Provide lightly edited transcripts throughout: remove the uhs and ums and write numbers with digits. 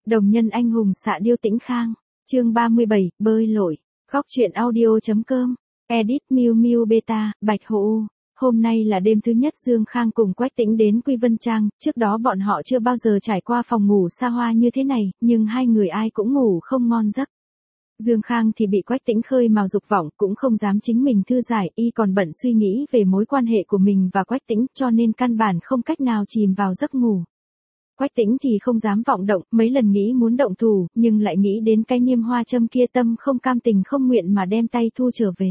Đồng nhân anh hùng xạ điêu Tĩnh Khang, chương 37, bơi lội, góc truyện audio.com, edit Miu Miu Beta, Bạch Hồ. Hôm nay là đêm thứ nhất Dương Khang cùng Quách Tĩnh đến Quy Vân Trang, trước đó bọn họ chưa bao giờ trải qua phòng ngủ xa hoa như thế này, nhưng hai người ai cũng ngủ không ngon giấc. Dương Khang thì bị Quách Tĩnh khơi mào dục vọng, cũng không dám chính mình thư giải, y còn bận suy nghĩ về mối quan hệ của mình và Quách Tĩnh, cho nên căn bản không cách nào chìm vào giấc ngủ. Quách Tĩnh thì không dám vọng động, mấy lần nghĩ muốn động thủ, nhưng lại nghĩ đến cái niêm hoa châm kia, tâm không cam tình không nguyện mà đem tay thu trở về.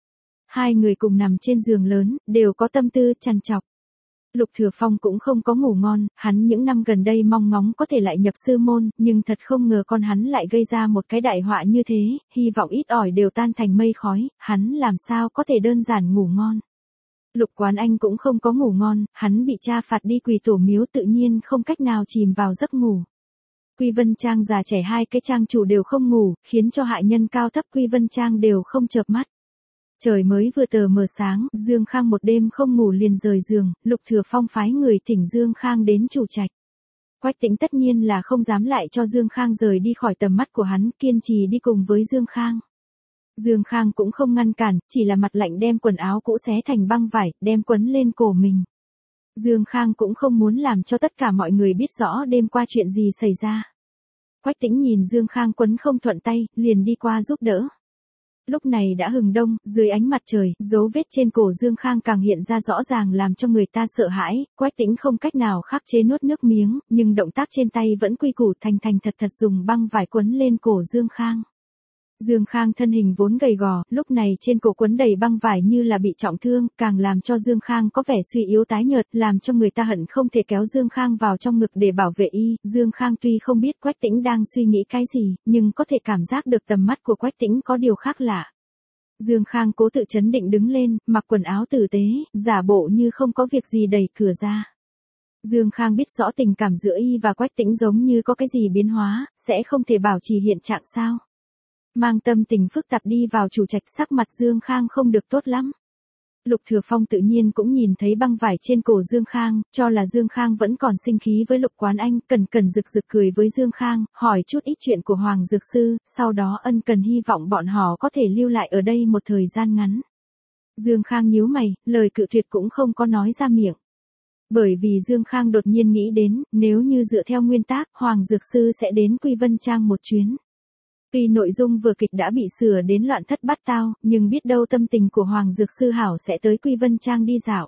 Hai người cùng nằm trên giường lớn, đều có tâm tư trằn trọc. Lục Thừa Phong cũng không có ngủ ngon, hắn những năm gần đây mong ngóng có thể lại nhập sư môn, nhưng thật không ngờ con hắn lại gây ra một cái đại họa như thế, hy vọng ít ỏi đều tan thành mây khói, hắn làm sao có thể đơn giản ngủ ngon. Lục Quán Anh cũng không có ngủ ngon, hắn bị cha phạt đi quỳ tổ miếu, tự nhiên không cách nào chìm vào giấc ngủ. Quy Vân Trang già trẻ hai cái trang chủ đều không ngủ, khiến cho hạ nhân cao thấp Quy Vân Trang đều không chợp mắt. Trời mới vừa tờ mờ sáng, Dương Khang một đêm không ngủ liền rời giường, Lục Thừa Phong phái người thỉnh Dương Khang đến chủ trạch. Quách Tĩnh tất nhiên là không dám lại cho Dương Khang rời đi khỏi tầm mắt của hắn, kiên trì đi cùng với Dương Khang. Dương Khang cũng không ngăn cản, chỉ là mặt lạnh đem quần áo cũ xé thành băng vải, đem quấn lên cổ mình. Dương Khang cũng không muốn làm cho tất cả mọi người biết rõ đêm qua chuyện gì xảy ra. Quách Tĩnh nhìn Dương Khang quấn không thuận tay, liền đi qua giúp đỡ. Lúc này đã hừng đông, dưới ánh mặt trời, dấu vết trên cổ Dương Khang càng hiện ra rõ ràng làm cho người ta sợ hãi, Quách Tĩnh không cách nào khắc chế nuốt nước miếng, nhưng động tác trên tay vẫn quy củ thành thành thật thật dùng băng vải quấn lên cổ Dương Khang. Dương Khang thân hình vốn gầy gò, lúc này trên cổ quấn đầy băng vải như là bị trọng thương, càng làm cho Dương Khang có vẻ suy yếu tái nhợt, làm cho người ta hận không thể kéo Dương Khang vào trong ngực để bảo vệ y. Dương Khang tuy không biết Quách Tĩnh đang suy nghĩ cái gì, nhưng có thể cảm giác được tầm mắt của Quách Tĩnh có điều khác lạ. Dương Khang cố tự trấn định đứng lên, mặc quần áo tử tế, giả bộ như không có việc gì đẩy cửa ra. Dương Khang biết rõ tình cảm giữa y và Quách Tĩnh giống như có cái gì biến hóa, sẽ không thể bảo trì hiện trạng sao. Mang tâm tình phức tạp đi vào chủ trạch, sắc mặt Dương Khang không được tốt lắm. Lục Thừa Phong tự nhiên cũng nhìn thấy băng vải trên cổ Dương Khang, cho là Dương Khang vẫn còn sinh khí với Lục Quán Anh, cần rực cười với Dương Khang, hỏi chút ít chuyện của Hoàng Dược Sư, sau đó ân cần hy vọng bọn họ có thể lưu lại ở đây một thời gian ngắn. Dương Khang nhíu mày, lời cự tuyệt cũng không có nói ra miệng. Bởi vì Dương Khang đột nhiên nghĩ đến, nếu như dựa theo nguyên tắc, Hoàng Dược Sư sẽ đến Quy Vân Trang một chuyến. Tuy nội dung vừa kịch đã bị sửa đến loạn thất bát tao, nhưng biết đâu tâm tình của Hoàng Dược Sư hảo sẽ tới Quy Vân Trang đi dạo.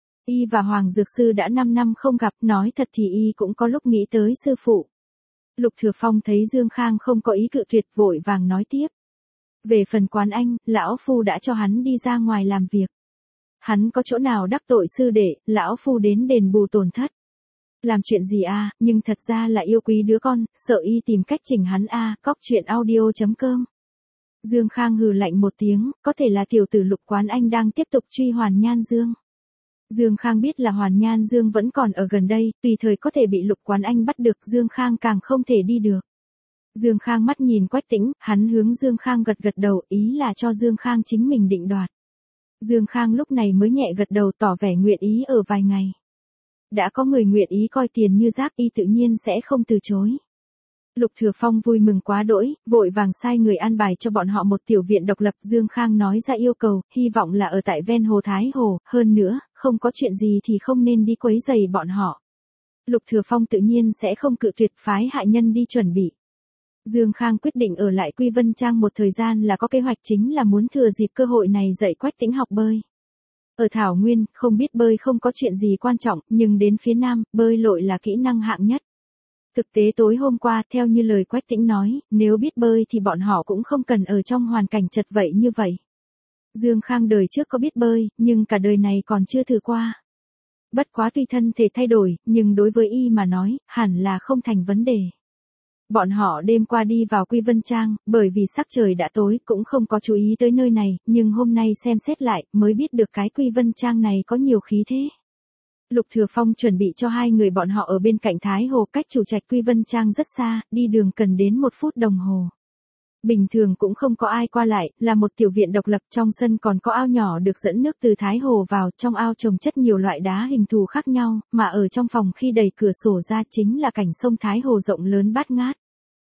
Y và Hoàng Dược Sư đã 5 năm không gặp, nói thật thì y cũng có lúc nghĩ tới sư phụ. Lục Thừa Phong thấy Dương Khang không có ý cự tuyệt, vội vàng nói tiếp. Về phần Quán Anh, lão phu đã cho hắn đi ra ngoài làm việc. Hắn có chỗ nào đắc tội sư đệ, lão phu đến đền bù tổn thất. Làm chuyện gì à, nhưng thật ra là yêu quý đứa con, sợ y tìm cách chỉnh hắn à, cóc truyện audio.com. Dương Khang hừ lạnh một tiếng, có thể là tiểu tử Lục Quán Anh đang tiếp tục truy Hoàn Nhan Dương. Dương Khang biết là Hoàn Nhan Dương vẫn còn ở gần đây, tùy thời có thể bị Lục Quán Anh bắt được, Dương Khang càng không thể đi được. Dương Khang mắt nhìn Quách Tĩnh, hắn hướng Dương Khang gật đầu, ý là cho Dương Khang chính mình định đoạt. Dương Khang lúc này mới nhẹ gật đầu tỏ vẻ nguyện ý ở vài ngày. Đã có người nguyện ý coi tiền như rác, y tự nhiên sẽ không từ chối. Lục Thừa Phong vui mừng quá đỗi, vội vàng sai người an bài cho bọn họ một tiểu viện độc lập. Dương Khang nói ra yêu cầu, hy vọng là ở tại ven hồ Thái Hồ, hơn nữa, không có chuyện gì thì không nên đi quấy rầy bọn họ. Lục Thừa Phong tự nhiên sẽ không cự tuyệt, phái hạ nhân đi chuẩn bị. Dương Khang quyết định ở lại Quy Vân Trang một thời gian là có kế hoạch, chính là muốn thừa dịp cơ hội này dạy Quách Tĩnh học bơi. Ở Thảo Nguyên, không biết bơi không có chuyện gì quan trọng, nhưng đến phía Nam, bơi lội là kỹ năng hạng nhất. Thực tế tối hôm qua, theo như lời Quách Tĩnh nói, nếu biết bơi thì bọn họ cũng không cần ở trong hoàn cảnh chật vậy như vậy. Dương Khang đời trước có biết bơi, nhưng cả đời này còn chưa thử qua. Bất quá tuy thân thể thay đổi, nhưng đối với y mà nói, hẳn là không thành vấn đề. Bọn họ đêm qua đi vào Quy Vân Trang, bởi vì sắc trời đã tối cũng không có chú ý tới nơi này, nhưng hôm nay xem xét lại mới biết được cái Quy Vân Trang này có nhiều khí thế. Lục Thừa Phong chuẩn bị cho hai người bọn họ ở bên cạnh Thái Hồ, cách chủ trạch Quy Vân Trang rất xa, đi đường cần đến 1 phút đồng hồ. Bình thường cũng không có ai qua lại, là một tiểu viện độc lập, trong sân còn có ao nhỏ được dẫn nước từ Thái Hồ vào, trong ao trồng chất nhiều loại đá hình thù khác nhau, mà ở trong phòng khi đẩy cửa sổ ra chính là cảnh sông Thái Hồ rộng lớn bát ngát.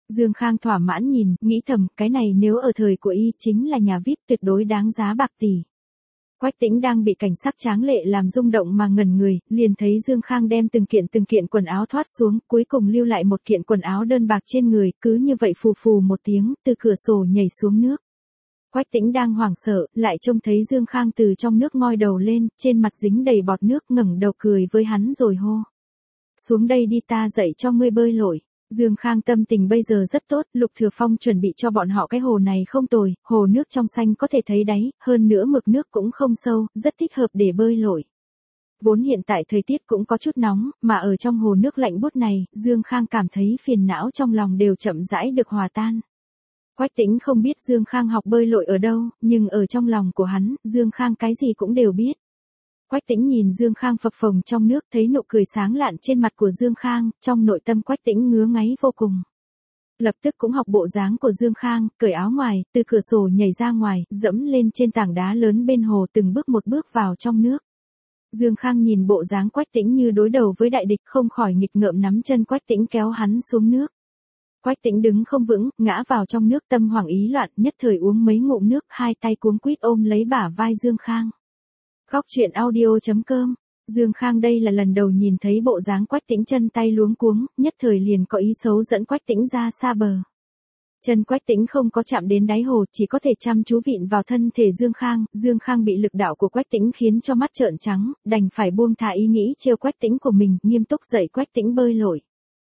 Dương Khang thỏa mãn nhìn, nghĩ thầm, cái này nếu ở thời của y chính là nhà VIP tuyệt đối đáng giá bạc tỷ. Quách Tĩnh đang bị cảnh sắc tráng lệ làm rung động mà ngẩn người, liền thấy Dương Khang đem từng kiện quần áo thoát xuống, cuối cùng lưu lại một kiện quần áo đơn bạc trên người, cứ như vậy phù phù một tiếng, từ cửa sổ nhảy xuống nước. Quách Tĩnh đang hoảng sợ, lại trông thấy Dương Khang từ trong nước ngoi đầu lên, trên mặt dính đầy bọt nước, ngẩng đầu cười với hắn rồi hô. Xuống đây đi, ta dạy cho ngươi bơi lội. Dương Khang tâm tình bây giờ rất tốt, Lục Thừa Phong chuẩn bị cho bọn họ cái hồ này không tồi, hồ nước trong xanh có thể thấy đáy, hơn nữa mực nước cũng không sâu, rất thích hợp để bơi lội. Vốn hiện tại thời tiết cũng có chút nóng, mà ở trong hồ nước lạnh buốt này, Dương Khang cảm thấy phiền não trong lòng đều chậm rãi được hòa tan. Quách Tĩnh không biết Dương Khang học bơi lội ở đâu, nhưng ở trong lòng của hắn, Dương Khang cái gì cũng đều biết. Quách Tĩnh nhìn Dương Khang phập phồng trong nước, thấy nụ cười sáng lạn trên mặt của Dương Khang, trong nội tâm Quách Tĩnh ngứa ngáy vô cùng. Lập tức cũng học bộ dáng của Dương Khang, cởi áo ngoài, từ cửa sổ nhảy ra ngoài, dẫm lên trên tảng đá lớn bên hồ, từng bước một bước vào trong nước. Dương Khang nhìn bộ dáng Quách Tĩnh như đối đầu với đại địch, không khỏi nghịch ngợm nắm chân Quách Tĩnh kéo hắn xuống nước. Quách Tĩnh đứng không vững, ngã vào trong nước, tâm hoảng ý loạn, nhất thời uống mấy ngụm nước, hai tay cuống quýt ôm lấy bả vai Dương Khang. Góc truyện audio.com. Dương Khang đây là lần đầu nhìn thấy bộ dáng Quách Tĩnh chân tay luống cuống, nhất thời liền có ý xấu dẫn Quách Tĩnh ra xa bờ. Chân Quách Tĩnh không có chạm đến đáy hồ, chỉ có thể chăm chú vịn vào thân thể Dương Khang. Dương Khang bị lực đạo của Quách Tĩnh khiến cho mắt trợn trắng, đành phải buông thả ý nghĩ trêu Quách Tĩnh của mình, nghiêm túc dạy Quách Tĩnh bơi lội.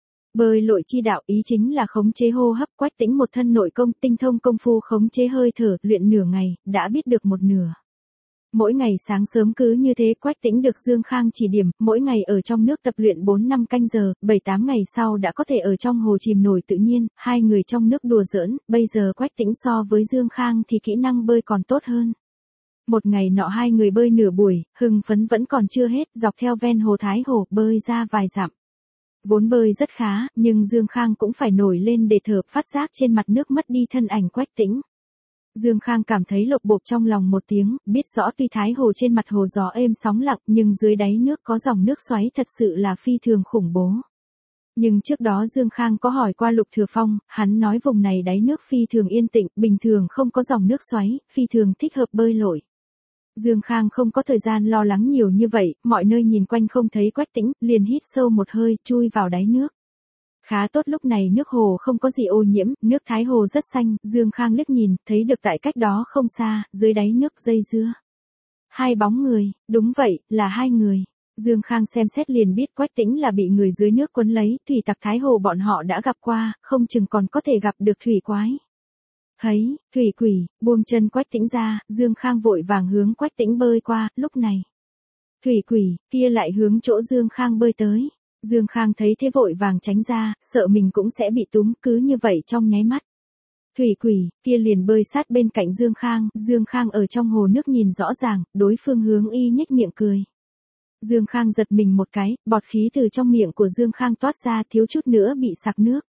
Bơi lội chi đạo ý chính là khống chế hô hấp. Quách Tĩnh một thân nội công tinh thông công phu khống chế hơi thở, luyện nửa ngày, đã biết được một nửa. Mỗi ngày sáng sớm cứ như thế Quách Tĩnh được Dương Khang chỉ điểm, mỗi ngày ở trong nước tập luyện 4-5 canh giờ, 7-8 ngày sau đã có thể ở trong hồ chìm nổi tự nhiên, hai người trong nước đùa giỡn, bây giờ Quách Tĩnh so với Dương Khang thì kỹ năng bơi còn tốt hơn. Một ngày nọ hai người bơi nửa buổi, hưng phấn vẫn còn chưa hết, dọc theo ven hồ Thái Hồ, bơi ra vài dặm. Vốn bơi rất khá, nhưng Dương Khang cũng phải nổi lên để thở, phát giác trên mặt nước mất đi thân ảnh Quách Tĩnh. Dương Khang cảm thấy lột bột trong lòng một tiếng, biết rõ tuy Thái Hồ trên mặt hồ gió êm sóng lặng, nhưng dưới đáy nước có dòng nước xoáy thật sự là phi thường khủng bố. Nhưng trước đó Dương Khang có hỏi qua Lục Thừa Phong, hắn nói vùng này đáy nước phi thường yên tĩnh, bình thường không có dòng nước xoáy, phi thường thích hợp bơi lội. Dương Khang không có thời gian lo lắng nhiều như vậy, mọi nơi nhìn quanh không thấy Quách Tĩnh, liền hít sâu một hơi, chui vào đáy nước. Khá tốt, lúc này nước hồ không có gì ô nhiễm, nước Thái Hồ rất xanh, Dương Khang liếc nhìn, thấy được tại cách đó không xa, dưới đáy nước dây dưa. Hai bóng người, đúng vậy, là hai người. Dương Khang xem xét liền biết Quách Tĩnh là bị người dưới nước quấn lấy, thủy tặc Thái Hồ bọn họ đã gặp qua, không chừng còn có thể gặp được thủy quái. Hấy, thủy quỷ, buông chân Quách Tĩnh ra, Dương Khang vội vàng hướng Quách Tĩnh bơi qua, lúc này. Thủy quỷ, kia lại hướng chỗ Dương Khang bơi tới. Dương Khang thấy thế vội vàng tránh ra, sợ mình cũng sẽ bị túm, cứ như vậy trong nháy mắt. Thủy quỷ, kia liền bơi sát bên cạnh Dương Khang ở trong hồ nước nhìn rõ ràng, đối phương hướng y nhếch miệng cười. Dương Khang giật mình một cái, bọt khí từ trong miệng của Dương Khang toát ra, thiếu chút nữa bị sặc nước.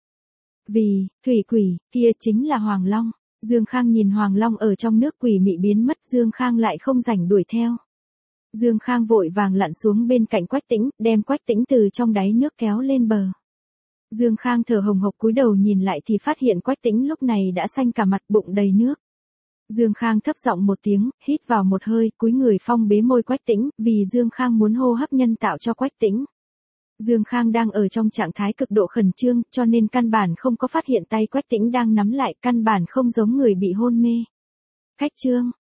Vì, thủy quỷ, kia chính là Hoàng Long. Dương Khang nhìn Hoàng Long ở trong nước quỷ mị biến mất, Dương Khang lại không rảnh đuổi theo. Dương Khang vội vàng lặn xuống bên cạnh Quách Tĩnh, đem Quách Tĩnh từ trong đáy nước kéo lên bờ. Dương Khang thở hồng hộc cúi đầu nhìn lại thì phát hiện Quách Tĩnh lúc này đã xanh cả mặt, bụng đầy nước. Dương Khang thấp giọng một tiếng, hít vào một hơi, cúi người phong bế môi Quách Tĩnh, vì Dương Khang muốn hô hấp nhân tạo cho Quách Tĩnh. Dương Khang đang ở trong trạng thái cực độ khẩn trương, cho nên căn bản không có phát hiện tay Quách Tĩnh đang nắm lại, căn bản không giống người bị hôn mê. Khách trương,